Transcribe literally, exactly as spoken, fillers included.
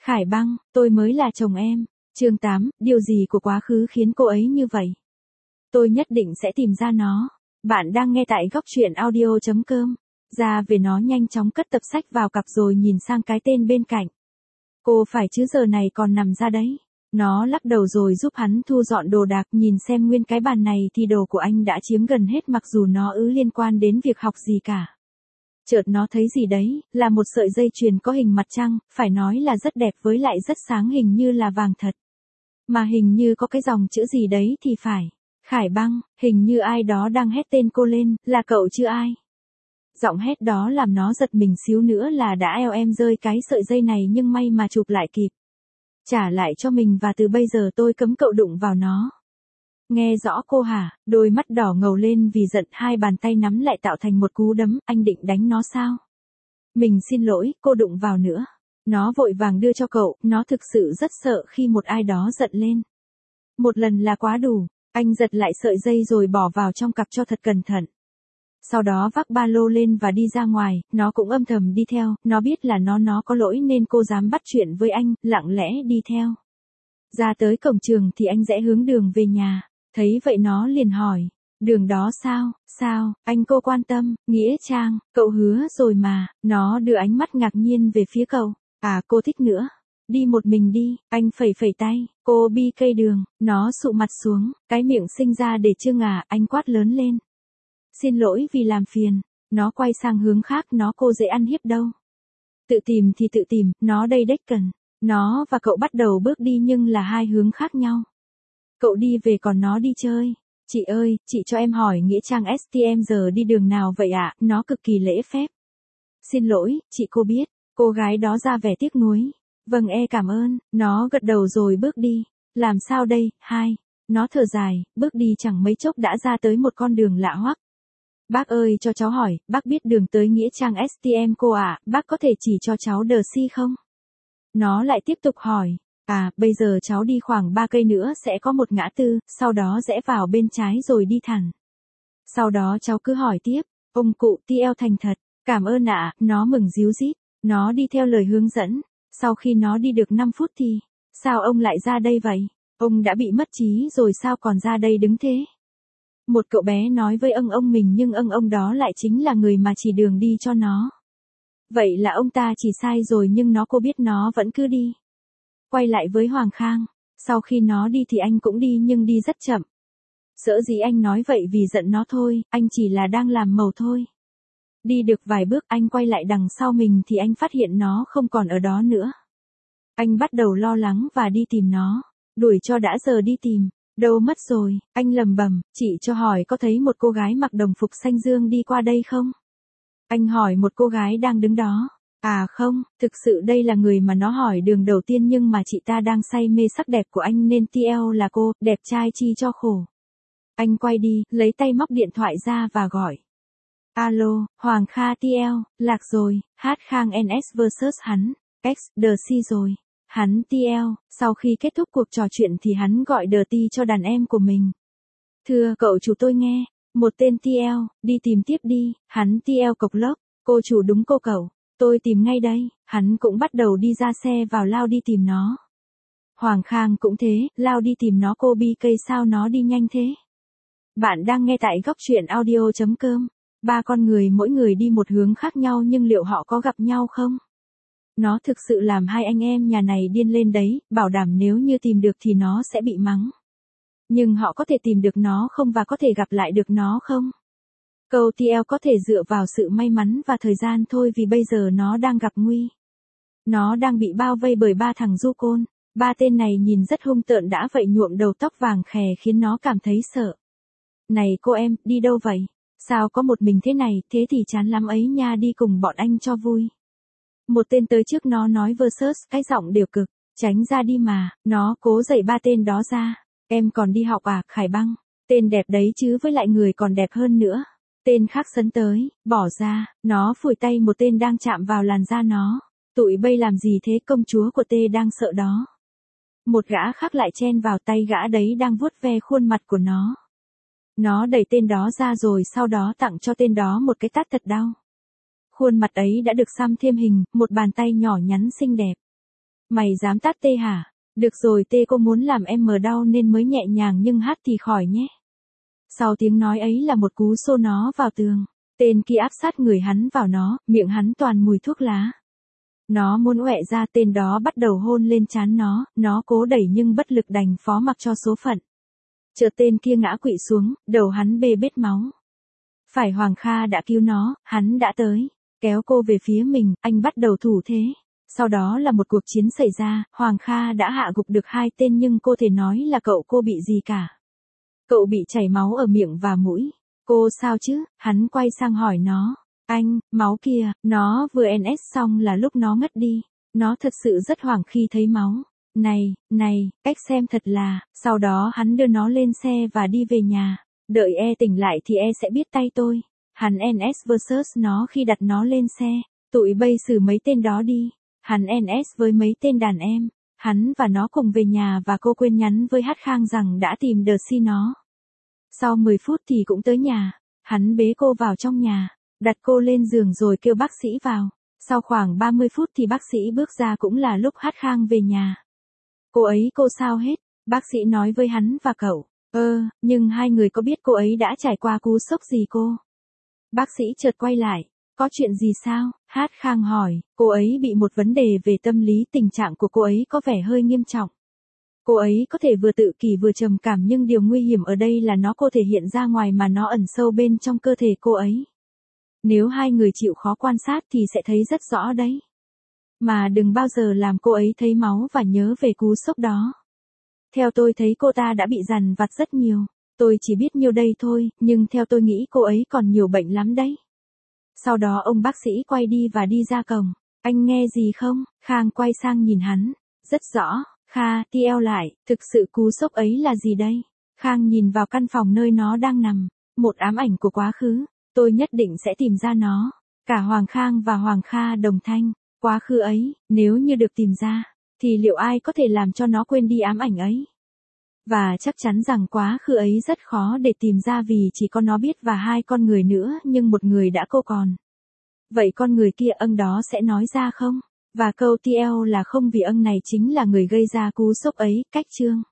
Khải Băng, tôi mới là chồng em. Chương tám, điều gì của quá khứ khiến cô ấy như vậy? Tôi nhất định sẽ tìm ra nó. Bạn đang nghe tại góc truyện audio chấm com. Ra về nó nhanh chóng cất tập sách vào cặp rồi nhìn sang cái tên bên cạnh. Cô phải chứ giờ này còn nằm ra đấy. Nó lắc đầu rồi giúp hắn thu dọn đồ đạc, nhìn xem nguyên cái bàn này thì đồ của anh đã chiếm gần hết mặc dù nó ứ liên quan đến việc học gì cả. Chợt nó thấy gì đấy, là một sợi dây chuyền có hình mặt trăng, phải nói là rất đẹp với lại rất sáng, hình như là vàng thật. Mà hình như có cái dòng chữ gì đấy thì phải. Khải Băng, hình như ai đó đang hét tên cô lên, là cậu chứ ai? Giọng hét đó làm nó giật mình xíu nữa là đã eo em rơi cái sợi dây này, nhưng may mà chụp lại kịp. Trả lại cho mình và từ bây giờ tôi cấm cậu đụng vào nó. Nghe rõ cô hả? Đôi mắt đỏ ngầu lên vì giận, hai bàn tay nắm lại tạo thành một cú đấm. Anh định đánh nó sao? Mình xin lỗi, cô đụng vào nữa. Nó vội vàng đưa cho cậu, nó thực sự rất sợ khi một ai đó giận lên. Một lần là quá đủ. Anh giật lại sợi dây rồi bỏ vào trong cặp cho thật cẩn thận. Sau đó vác ba lô lên và đi ra ngoài, nó cũng âm thầm đi theo, nó biết là nó nó có lỗi nên cô dám bắt chuyện với anh, lặng lẽ đi theo. Ra tới cổng trường thì anh rẽ hướng đường về nhà, thấy vậy nó liền hỏi, đường đó sao, sao, anh cô quan tâm, Nghĩa Trang, cậu hứa rồi mà, nó đưa ánh mắt ngạc nhiên về phía cậu, à cô thích nữa. Đi một mình đi, anh phẩy phẩy tay, cô bi cây đường, nó sụ mặt xuống, cái miệng sinh ra để trương à, anh quát lớn lên. Xin lỗi vì làm phiền, nó quay sang hướng khác, nó cô dễ ăn hiếp đâu. Tự tìm thì tự tìm, nó đây đếch cần. Nó và cậu bắt đầu bước đi nhưng là hai hướng khác nhau. Cậu đi về còn nó đi chơi. Chị ơi, chị cho em hỏi Nghĩa Trang ét tê em giờ đi đường nào vậy ạ? À? Nó cực kỳ lễ phép. Xin lỗi, chị cô biết. Cô gái đó ra vẻ tiếc nuối. Vâng e cảm ơn, nó gật đầu rồi bước đi. Làm sao đây, hai? Nó thở dài, bước đi chẳng mấy chốc đã ra tới một con đường lạ hoắc. Bác ơi cho cháu hỏi, bác biết đường tới Nghĩa Trang ét tê em cô ạ, à? Bác có thể chỉ cho cháu đờ si không? Nó lại tiếp tục hỏi, à, bây giờ cháu đi khoảng ba cây nữa sẽ có một ngã tư, sau đó rẽ vào bên trái rồi đi thẳng. Sau đó cháu cứ hỏi tiếp, ông cụ tê lờ thành thật, cảm ơn ạ, à. Nó mừng ríu rít, nó đi theo lời hướng dẫn, sau khi nó đi được năm phút thì, sao ông lại ra đây vậy? Ông đã bị mất trí rồi sao còn ra đây đứng thế? Một cậu bé nói với ân ông mình nhưng ân ông đó lại chính là người mà chỉ đường đi cho nó. Vậy là ông ta chỉ sai rồi nhưng nó cô biết nó vẫn cứ đi. Quay lại với Hoàng Khang, sau khi nó đi thì anh cũng đi nhưng đi rất chậm. Sợ gì anh nói vậy vì giận nó thôi, anh chỉ là đang làm màu thôi. Đi được vài bước anh quay lại đằng sau mình thì anh phát hiện nó không còn ở đó nữa. Anh bắt đầu lo lắng và đi tìm nó, đuổi cho đã giờ đi tìm. Đâu mất rồi, anh lầm bầm, chị cho hỏi có thấy một cô gái mặc đồng phục xanh dương đi qua đây không? Anh hỏi một cô gái đang đứng đó. À không, thực sự đây là người mà nó hỏi đường đầu tiên nhưng mà chị ta đang say mê sắc đẹp của anh nên tê lờ là cô, đẹp trai chi cho khổ. Anh quay đi, lấy tay móc điện thoại ra và gọi. Alo, Hoàng Kha tê lờ, lạc rồi, hát Khang en ét versus hắn, X, The C rồi. Hắn tê lờ, sau khi kết thúc cuộc trò chuyện thì hắn gọi đờ ti cho đàn em của mình. Thưa cậu chủ tôi nghe, một tên tê lờ, đi tìm tiếp đi, hắn tê lờ cộc lốc, cô chủ đúng cô cậu, tôi tìm ngay đây, hắn cũng bắt đầu đi ra xe vào lao đi tìm nó. Hoàng Khang cũng thế, lao đi tìm nó cô bi cây sao nó đi nhanh thế. Bạn đang nghe tại góc truyện audio chấm com, ba con người mỗi người đi một hướng khác nhau nhưng liệu họ có gặp nhau không? Nó thực sự làm hai anh em nhà này điên lên đấy, bảo đảm nếu như tìm được thì nó sẽ bị mắng. Nhưng họ có thể tìm được nó không và có thể gặp lại được nó không? Câu tê lờ có thể dựa vào sự may mắn và thời gian thôi vì bây giờ nó đang gặp nguy. Nó đang bị bao vây bởi ba thằng du côn, ba tên này nhìn rất hung tợn đã vậy nhuộm đầu tóc vàng khè khiến nó cảm thấy sợ. Này cô em, đi đâu vậy? Sao có một mình thế này, thế thì chán lắm ấy nha, đi cùng bọn anh cho vui. Một tên tới trước nó nói versus, cái giọng đều cực, tránh ra đi mà, nó cố đẩy ba tên đó ra. Em còn đi học à, Khải Băng? Tên đẹp đấy chứ với lại người còn đẹp hơn nữa. Tên khác sấn tới, bỏ ra, nó phủi tay một tên đang chạm vào làn da nó. Tụi bây làm gì thế, công chúa của tê đang sợ đó. Một gã khác lại chen vào, tay gã đấy đang vuốt ve khuôn mặt của nó. Nó đẩy tên đó ra rồi sau đó tặng cho tên đó một cái tát thật đau. Khuôn mặt ấy đã được xăm thêm hình, một bàn tay nhỏ nhắn xinh đẹp. Mày dám tát tê hả? Được rồi tê, cô muốn làm em mờ đau nên mới nhẹ nhàng nhưng hát thì khỏi nhé. Sau tiếng nói ấy là một cú xô nó vào tường. Tên kia áp sát người hắn vào nó, miệng hắn toàn mùi thuốc lá. Nó muốn ọe ra, tên đó bắt đầu hôn lên trán nó, nó cố đẩy nhưng bất lực đành phó mặc cho số phận. Chợt tên kia ngã quỵ xuống, đầu hắn bê bết máu. Phải Hoàng Kha đã cứu nó, hắn đã tới, kéo cô về phía mình, anh bắt đầu thủ thế. Sau đó là một cuộc chiến xảy ra, Hoàng Kha đã hạ gục được hai tên nhưng cô thể nói là cậu cô bị gì cả. Cậu bị chảy máu ở miệng và mũi. Cô sao chứ? Hắn quay sang hỏi nó. Anh, máu kia, nó vừa en ét xong là lúc nó ngất đi. Nó thật sự rất hoảng khi thấy máu. Này, này, cách xem thật là, sau đó hắn đưa nó lên xe và đi về nhà. Đợi e tỉnh lại thì e sẽ biết tay tôi. Hắn en ét versus nó khi đặt nó lên xe. Tụi bây xử mấy tên đó đi. Hắn en ét với mấy tên đàn em. Hắn và nó cùng về nhà và cô quên nhắn với Hát Khang rằng đã tìm đờ si nó. Sau mười phút thì cũng tới nhà. Hắn bế cô vào trong nhà, đặt cô lên giường rồi kêu bác sĩ vào. Sau khoảng ba mươi phút thì bác sĩ bước ra, cũng là lúc Hát Khang về nhà. Cô ấy cô sao hết? Bác sĩ nói với hắn và cậu. Ơ, nhưng hai người có biết cô ấy đã trải qua cú sốc gì cô? Bác sĩ chợt quay lại. Có chuyện gì sao? Hát Khang hỏi. Cô ấy bị một vấn đề về tâm lý, tình trạng của cô ấy có vẻ hơi nghiêm trọng. Cô ấy có thể vừa tự kỷ vừa trầm cảm, nhưng điều nguy hiểm ở đây là nó cô thể hiện ra ngoài mà nó ẩn sâu bên trong cơ thể cô ấy. Nếu hai người chịu khó quan sát thì sẽ thấy rất rõ đấy. Mà đừng bao giờ làm cô ấy thấy máu và nhớ về cú sốc đó. Theo tôi thấy cô ta đã bị dằn vặt rất nhiều. Tôi chỉ biết nhiêu đây thôi, nhưng theo tôi nghĩ cô ấy còn nhiều bệnh lắm đấy. Sau đó ông bác sĩ quay đi và đi ra cổng. Anh nghe gì không? Khang quay sang nhìn hắn. Rất rõ. Kha, ti eo lại, thực sự cú sốc ấy là gì đây? Khang nhìn vào căn phòng nơi nó đang nằm. Một ám ảnh của quá khứ. Tôi nhất định sẽ tìm ra nó. Cả Hoàng Khang và Hoàng Kha đồng thanh. Quá khứ ấy, nếu như được tìm ra, thì liệu ai có thể làm cho nó quên đi ám ảnh ấy? Và chắc chắn rằng quá khứ ấy rất khó để tìm ra vì chỉ có nó biết và hai con người nữa, nhưng một người đã cô còn. Vậy con người kia ân đó sẽ nói ra không? Và câu ti eo là không vì ân này chính là người gây ra cú sốc ấy. Cách chương